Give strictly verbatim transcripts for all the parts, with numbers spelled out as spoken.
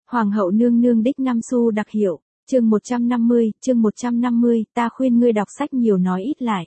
Hoàng hậu nương nương đích năm xu đặc hiệu, chương một trăm năm mươi, chương một trăm năm mươi, ta khuyên ngươi đọc sách nhiều nói ít lại.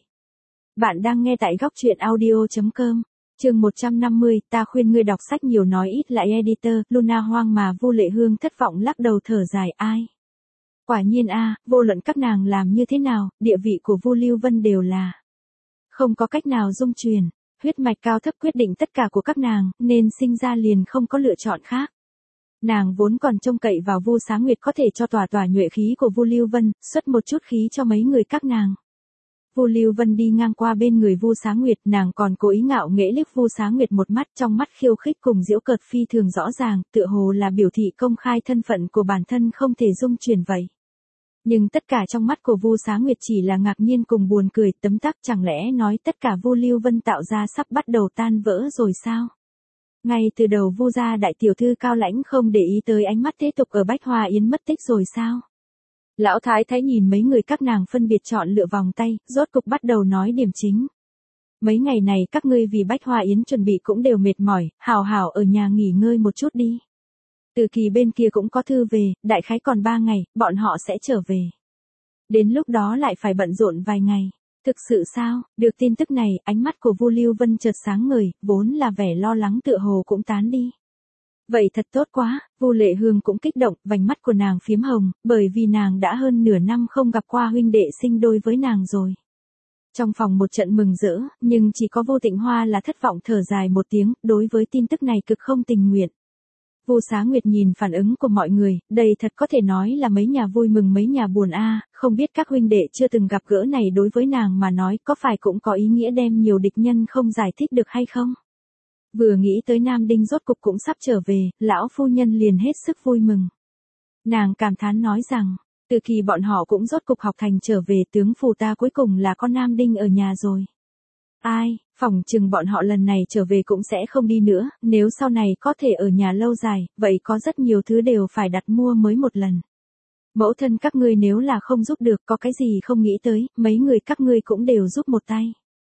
Bạn đang nghe tại góc truyện audio.com. Chương một trăm năm mươi, ta khuyên ngươi đọc sách nhiều nói ít lại. Editor, Luna Hoang mà Vu Lệ Hương thất vọng lắc đầu thở dài. Ai? Quả nhiên a, vô luận các nàng làm như thế nào, địa vị của Vu Lưu Vân đều là không có cách nào dung truyền, huyết mạch cao thấp quyết định tất cả của các nàng, nên sinh ra liền không có lựa chọn khác. Nàng vốn còn trông cậy vào Vu Xá Nguyệt có thể cho tỏa tỏa nhuệ khí của Vu Lưu Vân, xuất một chút khí cho mấy người các nàng. Vu Lưu Vân đi ngang qua bên người Vu Xá Nguyệt, nàng còn cố ý ngạo nghễ liếc Vu Xá Nguyệt một mắt, trong mắt khiêu khích cùng giễu cợt phi thường rõ ràng, tựa hồ là biểu thị công khai thân phận của bản thân không thể dung truyền vậy. Nhưng tất cả trong mắt của Vu Xá Nguyệt chỉ là ngạc nhiên cùng buồn cười, tấm tắc, chẳng lẽ nói tất cả Vu Lưu Vân tạo ra sắp bắt đầu tan vỡ rồi sao? Ngay từ đầu Vu gia đại tiểu thư Cao Lãnh không để ý tới ánh mắt thế tục ở Bách Hoa Yến mất tích rồi sao? Lão thái thái nhìn mấy người các nàng phân biệt chọn lựa vòng tay, rốt cục bắt đầu nói điểm chính. Mấy ngày này các ngươi vì Bách Hoa Yến chuẩn bị cũng đều mệt mỏi, hào hào ở nhà nghỉ ngơi một chút đi. Từ Kỳ bên kia cũng có thư về, đại khái còn ba ngày, bọn họ sẽ trở về. Đến lúc đó lại phải bận rộn vài ngày. Thực sự sao? Được tin tức này, ánh mắt của Vu Lưu Vân chợt sáng ngời, vốn là vẻ lo lắng tựa hồ cũng tán đi. Vậy thật tốt quá, Vu Lệ Hương cũng kích động, vành mắt của nàng phiếm hồng, bởi vì nàng đã hơn nửa năm không gặp qua huynh đệ sinh đôi với nàng rồi. Trong phòng một trận mừng rỡ, nhưng chỉ có Vu Tịnh Hoa là thất vọng thở dài một tiếng, đối với tin tức này cực không tình nguyện. Vu Xá Nguyệt nhìn phản ứng của mọi người, đây thật có thể nói là mấy nhà vui mừng mấy nhà buồn a, không biết các huynh đệ chưa từng gặp gỡ này đối với nàng mà nói có phải cũng có ý nghĩa đem nhiều địch nhân không giải thích được hay không? Vừa nghĩ tới Nam Đinh rốt cục cũng sắp trở về, lão phu nhân liền hết sức vui mừng. Nàng cảm thán nói rằng, từ Kỳ bọn họ cũng rốt cục học thành trở về, tướng phù ta cuối cùng là con Nam Đinh ở nhà rồi. Ai, phỏng chừng bọn họ lần này trở về cũng sẽ không đi nữa, nếu sau này có thể ở nhà lâu dài, vậy có rất nhiều thứ đều phải đặt mua mới một lần. Mẫu thân các ngươi nếu là không giúp được, có cái gì không nghĩ tới, mấy người các ngươi cũng đều giúp một tay.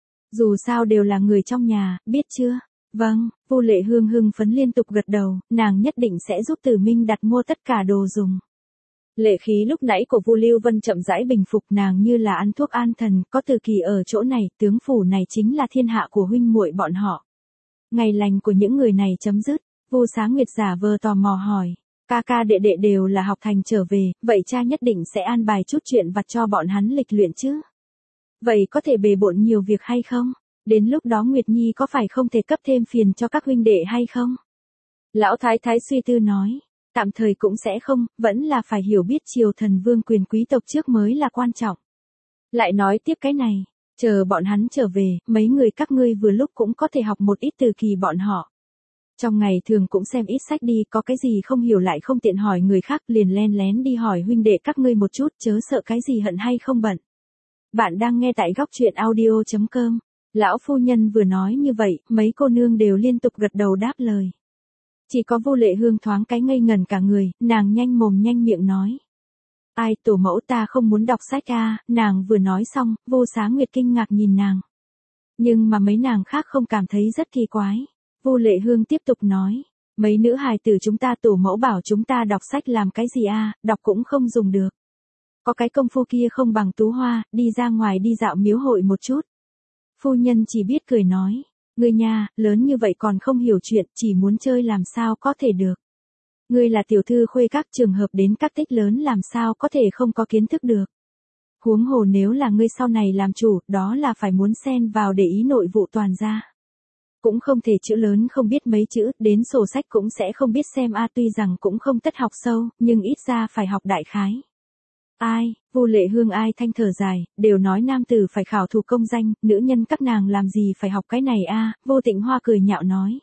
Dù sao đều là người trong nhà, biết chưa? Vâng, Vu Lệ Hương hưng phấn liên tục gật đầu, nàng nhất định sẽ giúp Tử Minh đặt mua tất cả đồ dùng. Lệ khí lúc nãy của Vu Lưu Vân chậm rãi bình phục, nàng như là ăn thuốc an thần, có Từ Kỳ ở chỗ này, tướng phủ này chính là thiên hạ của huynh muội bọn họ. Ngày lành của những người này chấm dứt, Vu Xá Nguyệt giả vờ tò mò hỏi, ca ca đệ đệ đều là học thành trở về, vậy cha nhất định sẽ an bài chút chuyện vặt cho bọn hắn lịch luyện chứ? Vậy có thể bề bộn nhiều việc hay không? Đến lúc đó Nguyệt Nhi có phải không thể cấp thêm phiền cho các huynh đệ hay không? Lão thái thái suy tư nói, tạm thời cũng sẽ không, vẫn là phải hiểu biết triều thần vương quyền quý tộc trước mới là quan trọng. Lại nói tiếp cái này, chờ bọn hắn trở về, mấy người các ngươi vừa lúc cũng có thể học một ít từ Kỳ bọn họ. Trong ngày thường cũng xem ít sách đi, có cái gì không hiểu lại không tiện hỏi người khác, liền len lén đi hỏi huynh đệ các ngươi một chút, chớ sợ cái gì hận hay không bận. Bạn đang nghe tại góc truyện audio.com. Lão phu nhân vừa nói như vậy, mấy cô nương đều liên tục gật đầu đáp lời. Chỉ có Vu Lệ Hương thoáng cái ngây ngần cả người, nàng nhanh mồm nhanh miệng nói. Ai, tổ mẫu ta không muốn đọc sách a, nàng vừa nói xong, Vu Xá Nguyệt kinh ngạc nhìn nàng. Nhưng mà mấy nàng khác không cảm thấy rất kỳ quái. Vu Lệ Hương tiếp tục nói, mấy nữ hài tử chúng ta tổ mẫu bảo chúng ta đọc sách làm cái gì a, đọc cũng không dùng được. Có cái công phu kia không bằng Tú Hoa, đi ra ngoài đi dạo miếu hội một chút. Phu nhân chỉ biết cười nói, ngươi nha, lớn như vậy còn không hiểu chuyện, chỉ muốn chơi làm sao có thể được. Ngươi là tiểu thư khuê các, trường hợp đến các tích lớn làm sao có thể không có kiến thức được. Huống hồ nếu là ngươi sau này làm chủ, đó là phải muốn xen vào để ý nội vụ toàn gia. Cũng không thể chữ lớn không biết mấy chữ, đến sổ sách cũng sẽ không biết xem a, tuy rằng cũng không tất học sâu, nhưng ít ra phải học đại khái. Ai, Vu Lệ Hương ai thanh thở dài, đều nói nam tử phải khảo thủ công danh, nữ nhân các nàng làm gì phải học cái này a, Vu Tịnh Hoa cười nhạo nói.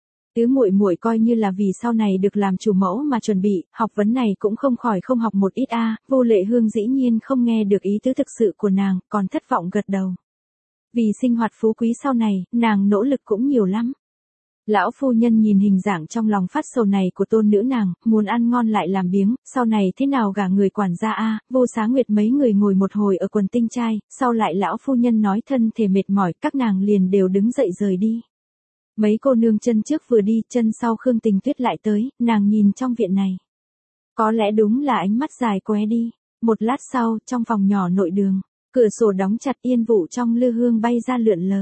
Tứ muội muội coi như là vì sau này được làm chủ mẫu mà chuẩn bị, học vấn này cũng không khỏi không học một ít a, Vu Lệ Hương dĩ nhiên không nghe được ý tứ thực sự của nàng, còn thất vọng gật đầu. Vì sinh hoạt phú quý sau này, nàng nỗ lực cũng nhiều lắm. Lão phu nhân nhìn hình dạng trong lòng phát sầu này của tôn nữ nàng, muốn ăn ngon lại làm biếng, sau này thế nào gả người quản gia a, Vu Xá Nguyệt mấy người ngồi một hồi ở quần tinh trai, sau lại lão phu nhân nói thân thể mệt mỏi, các nàng liền đều đứng dậy rời đi. Mấy cô nương chân trước vừa đi, chân sau Khương Tình Tuyết lại tới, nàng nhìn trong viện này. Có lẽ đúng là ánh mắt dài qué đi. Một lát sau, trong phòng nhỏ nội đường, cửa sổ đóng chặt, yên vụ trong lư hương bay ra lượn lờ.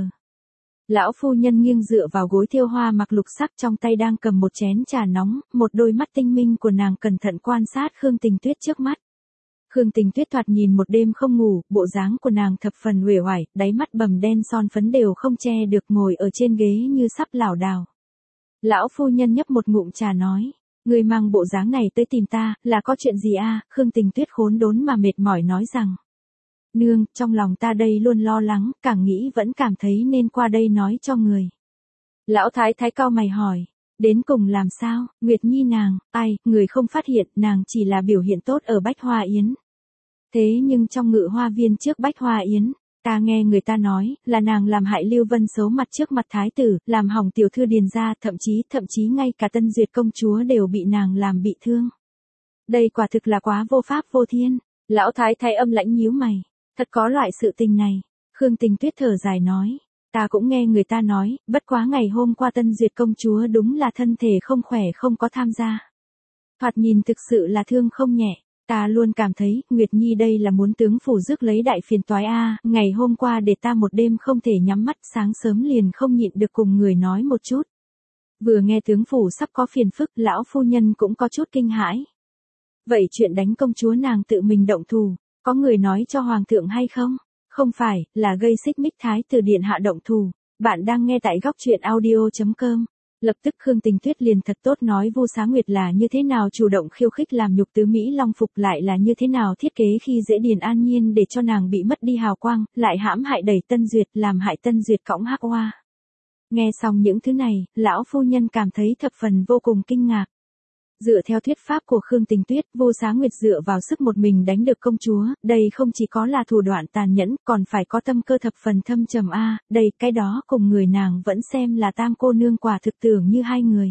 Lão phu nhân nghiêng dựa vào gối thêu hoa mặc lục sắc, trong tay đang cầm một chén trà nóng, một đôi mắt tinh minh của nàng cẩn thận quan sát Khương Tình Tuyết trước mắt. Khương Tình Tuyết thoạt nhìn một đêm không ngủ, bộ dáng của nàng thập phần uể oải, đáy mắt bầm đen son phấn đều không che được, ngồi ở trên ghế như sắp lảo đảo. Lão phu nhân nhấp một ngụm trà nói, người mang bộ dáng này tới tìm ta, là có chuyện gì a? Khương Tình Tuyết khốn đốn mà mệt mỏi nói rằng, nương, trong lòng ta đây luôn lo lắng, càng nghĩ vẫn cảm thấy nên qua đây nói cho người. Lão thái thái cau mày hỏi, đến cùng làm sao? Nguyệt Nhi nàng, ai, người không phát hiện, nàng chỉ là biểu hiện tốt ở Bách Hoa Yến. Thế nhưng trong ngự hoa viên trước Bách Hoa Yến, ta nghe người ta nói, là nàng làm hại Lưu Vân xấu mặt trước mặt thái tử, làm hỏng tiểu thư Điền gia, thậm chí, thậm chí ngay cả Tân Duyệt công chúa đều bị nàng làm bị thương. Đây quả thực là quá vô pháp vô thiên. Lão thái thái âm lãnh nhíu mày, thật có loại sự tình này. Khương Tình Tuyết thở dài nói, ta cũng nghe người ta nói, bất quá ngày hôm qua Tân Duyệt công chúa đúng là thân thể không khỏe, không có tham gia. Thoạt nhìn thực sự là thương không nhẹ. Ta luôn cảm thấy, Nguyệt Nhi đây là muốn tướng phủ rước lấy đại phiền toái a, ngày hôm qua để ta một đêm không thể nhắm mắt, sáng sớm liền không nhịn được cùng người nói một chút. Vừa nghe tướng phủ sắp có phiền phức, lão phu nhân cũng có chút kinh hãi. Vậy chuyện đánh công chúa nàng tự mình động thủ, có người nói cho hoàng thượng hay không? Không phải, là gây xích mích thái tử điện hạ động thủ. Bạn đang nghe tại góc truyện audio chấm com. Lập tức Khương Tình Tuyết liền thật tốt nói Vu Xá Nguyệt là như thế nào chủ động khiêu khích làm nhục tứ Mỹ Long Phục, lại là như thế nào thiết kế khi dễ Điền An Nhiên để cho nàng bị mất đi hào quang, lại hãm hại đẩy Tân Duyệt, làm hại Tân Duyệt cõng hắc oa. Nghe xong những thứ này, lão phu nhân cảm thấy thập phần vô cùng kinh ngạc. Dựa theo thuyết pháp của Khương Tình Tuyết, Vu Xá Nguyệt dựa vào sức một mình đánh được công chúa, đây không chỉ có là thủ đoạn tàn nhẫn, còn phải có tâm cơ thập phần thâm trầm a, à, đây cái đó cùng người nàng vẫn xem là Tam cô nương quả thực tưởng như hai người.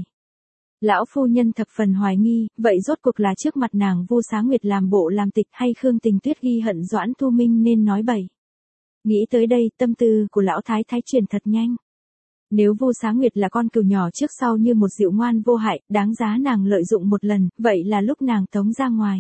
Lão phu nhân thập phần hoài nghi, vậy rốt cuộc là trước mặt nàng Vu Xá Nguyệt làm bộ làm tịch hay Khương Tình Tuyết ghi hận Doãn Thu Minh nên nói bậy. Nghĩ tới đây, tâm tư của lão thái thái chuyển thật nhanh. Nếu Vu Xá Nguyệt là con cừu nhỏ trước sau như một dịu ngoan vô hại, đáng giá nàng lợi dụng một lần, vậy là lúc nàng tống ra ngoài.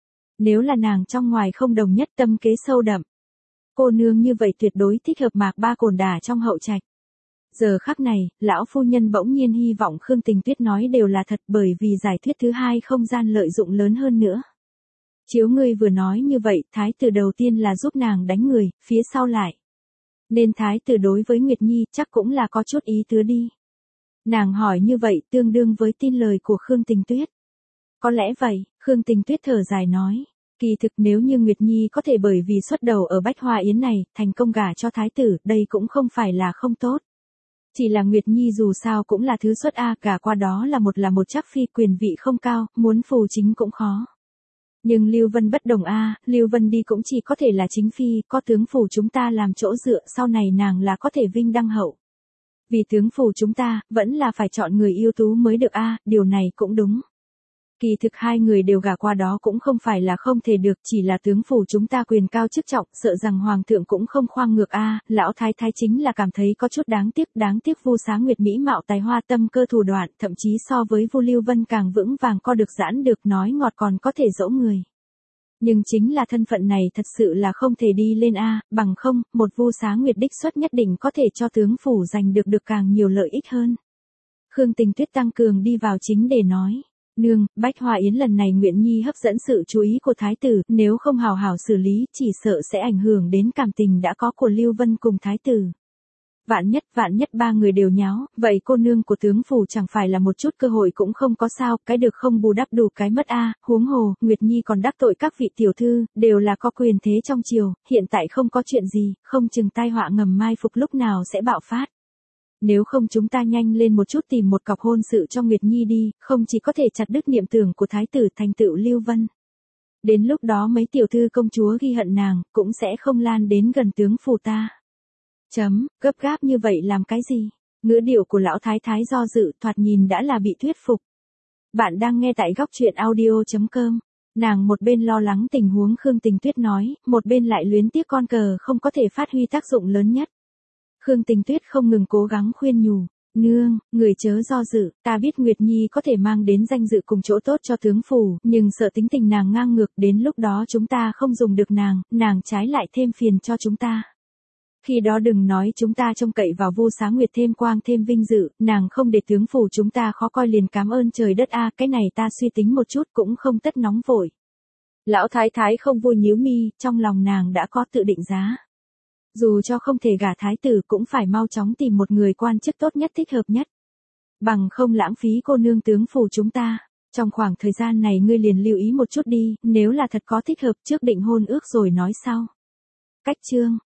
Nếu là nàng trong ngoài không đồng nhất, tâm kế sâu đậm, cô nương như vậy tuyệt đối thích hợp Mạc Ba cồn đả trong hậu trạch. Giờ khắc này, lão phu nhân bỗng nhiên hy vọng Khương Tình Tuyết nói đều là thật, bởi vì giải thuyết thứ hai không gian lợi dụng lớn hơn nữa. Chiếu ngươi vừa nói như vậy, thái tử đầu tiên là giúp nàng đánh người, phía sau lại. Nên thái tử đối với Nguyệt Nhi chắc cũng là có chút ý tứ đi. Nàng hỏi như vậy tương đương với tin lời của Khương Tình Tuyết. Có lẽ vậy, Khương Tình Tuyết thở dài nói. Kỳ thực nếu như Nguyệt Nhi có thể bởi vì xuất đầu ở Bách Hoa Yến này, thành công gả cho thái tử, đây cũng không phải là không tốt. Chỉ là Nguyệt Nhi dù sao cũng là thứ xuất A, cả qua đó là một là một chắc phi, quyền vị không cao, muốn phù chính cũng khó. Nhưng Lưu Vân bất đồng a, Lưu Vân đi cũng chỉ có thể là chính phi, có tướng phủ chúng ta làm chỗ dựa, sau này nàng là có thể vinh đăng hậu. Vì tướng phủ chúng ta, vẫn là phải chọn người ưu tú mới được a, điều này cũng đúng. Kỳ thực hai người đều gả qua đó cũng không phải là không thể được, chỉ là tướng phủ chúng ta quyền cao chức trọng, sợ rằng hoàng thượng cũng không khoang ngược a, lão thái thái chính là cảm thấy có chút đáng tiếc, đáng tiếc Vu Xá Nguyệt mỹ mạo tài hoa tâm cơ thủ đoạn, thậm chí so với Vu Lưu Vân càng vững vàng, co được giãn được, nói ngọt còn có thể dỗ người. Nhưng chính là thân phận này thật sự là không thể đi lên a, bằng không, một Vu Xá Nguyệt đích xuất nhất định có thể cho tướng phủ giành được được càng nhiều lợi ích hơn. Khương Tình Tuyết tăng cường đi vào chính để nói. Nương, Bách Hoa Yến lần này Nguyện Nhi hấp dẫn sự chú ý của thái tử, nếu không hào hảo xử lý, chỉ sợ sẽ ảnh hưởng đến cảm tình đã có của Lưu Vân cùng thái tử. Vạn nhất, vạn nhất ba người đều nháo, vậy cô nương của tướng phủ chẳng phải là một chút cơ hội cũng không có sao, cái được không bù đắp đủ cái mất a, huống hồ, Nguyệt Nhi còn đắc tội các vị tiểu thư, đều là có quyền thế trong triều, hiện tại không có chuyện gì, không chừng tai họa ngầm mai phục lúc nào sẽ bạo phát. Nếu không chúng ta nhanh lên một chút tìm một cọc hôn sự cho Nguyệt Nhi đi, không chỉ có thể chặt đứt niệm tưởng của thái tử thành tựu Lưu Vân. Đến lúc đó mấy tiểu thư công chúa ghi hận nàng, cũng sẽ không lan đến gần tướng phủ ta. Chấm, gấp gáp như vậy làm cái gì? Ngữ điệu của lão thái thái do dự, thoạt nhìn đã là bị thuyết phục. Bạn đang nghe tại góc truyện audio chấm com. Nàng một bên lo lắng tình huống Khương Tình Tuyết nói, một bên lại luyến tiếc con cờ không có thể phát huy tác dụng lớn nhất. Khương Tình Tuyết không ngừng cố gắng khuyên nhủ, Nương, người chớ do dự, ta biết Nguyệt Nhi có thể mang đến danh dự cùng chỗ tốt cho tướng phủ, nhưng sợ tính tình nàng ngang ngược, đến lúc đó chúng ta không dùng được nàng, nàng trái lại thêm phiền cho chúng ta. Khi đó đừng nói chúng ta trông cậy vào Vu Xá Nguyệt thêm quang thêm vinh dự, nàng không để tướng phủ chúng ta khó coi liền cảm ơn trời đất a, cái này ta suy tính một chút cũng không tất nóng vội. Lão thái thái không vui nhíu mi, trong lòng nàng đã có tự định giá. Dù cho không thể gả thái tử cũng phải mau chóng tìm một người quan chức tốt nhất thích hợp nhất. Bằng không lãng phí cô nương tướng phủ chúng ta. Trong khoảng thời gian này ngươi liền lưu ý một chút đi, nếu là thật có thích hợp trước định hôn ước rồi nói sau. Cách chương